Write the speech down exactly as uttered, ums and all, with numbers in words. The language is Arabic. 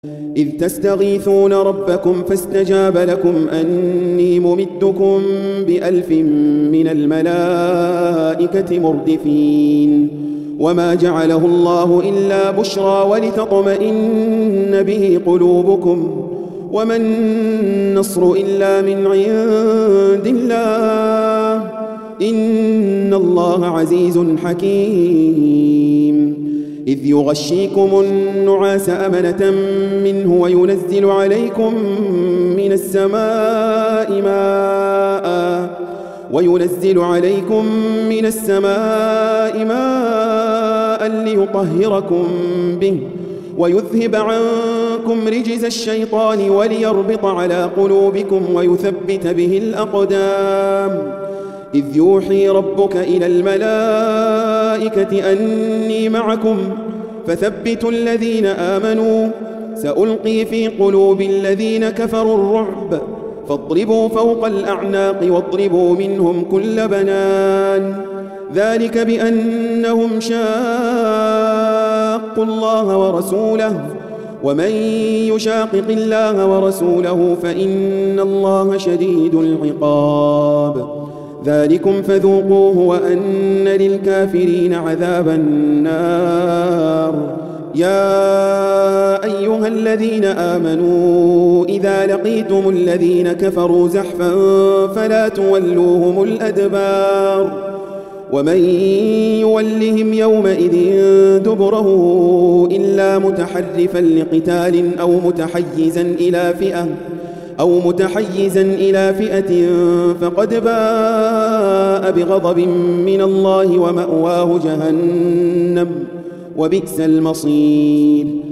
إذ تستغيثون ربكم فاستجاب لكم أني ممدكم بألف من الملائكة مردفين وما جعله الله إلا بشرى ولتطمئن به قلوبكم وما النصر إلا من عند الله إن الله عزيز حكيم إذ يغشيكم النعاس أمنة منه وينزل عليكم من السماء ماء وينزل عليكم من السماء ماء ليطهركم به ويذهب عنكم رجز الشيطان وليربط على قلوبكم ويثبت به الأقدام إذ يوحي ربك إلى الملائكة أني معكم فثبتوا الذين آمنوا سألقي في قلوب الذين كفروا الرعب فاضربوا فوق الأعناق واضربوا منهم كل بنان ذلك بأنهم شاقوا الله ورسوله ومن يشاقق الله ورسوله فإن الله شديد العقاب ذلكم فذوقوه وأن للكافرين عذاب النار يا أيها الذين آمنوا إذا لقيتم الذين كفروا زحفا فلا تولوهم الأدبار ومن يولهم يومئذ دبره إلا متحرفا لقتال أو متحيزا إلى فئة أو متحيزا إلى فئة فقد باء بغضب من الله ومأواه جهنم وبئس المصير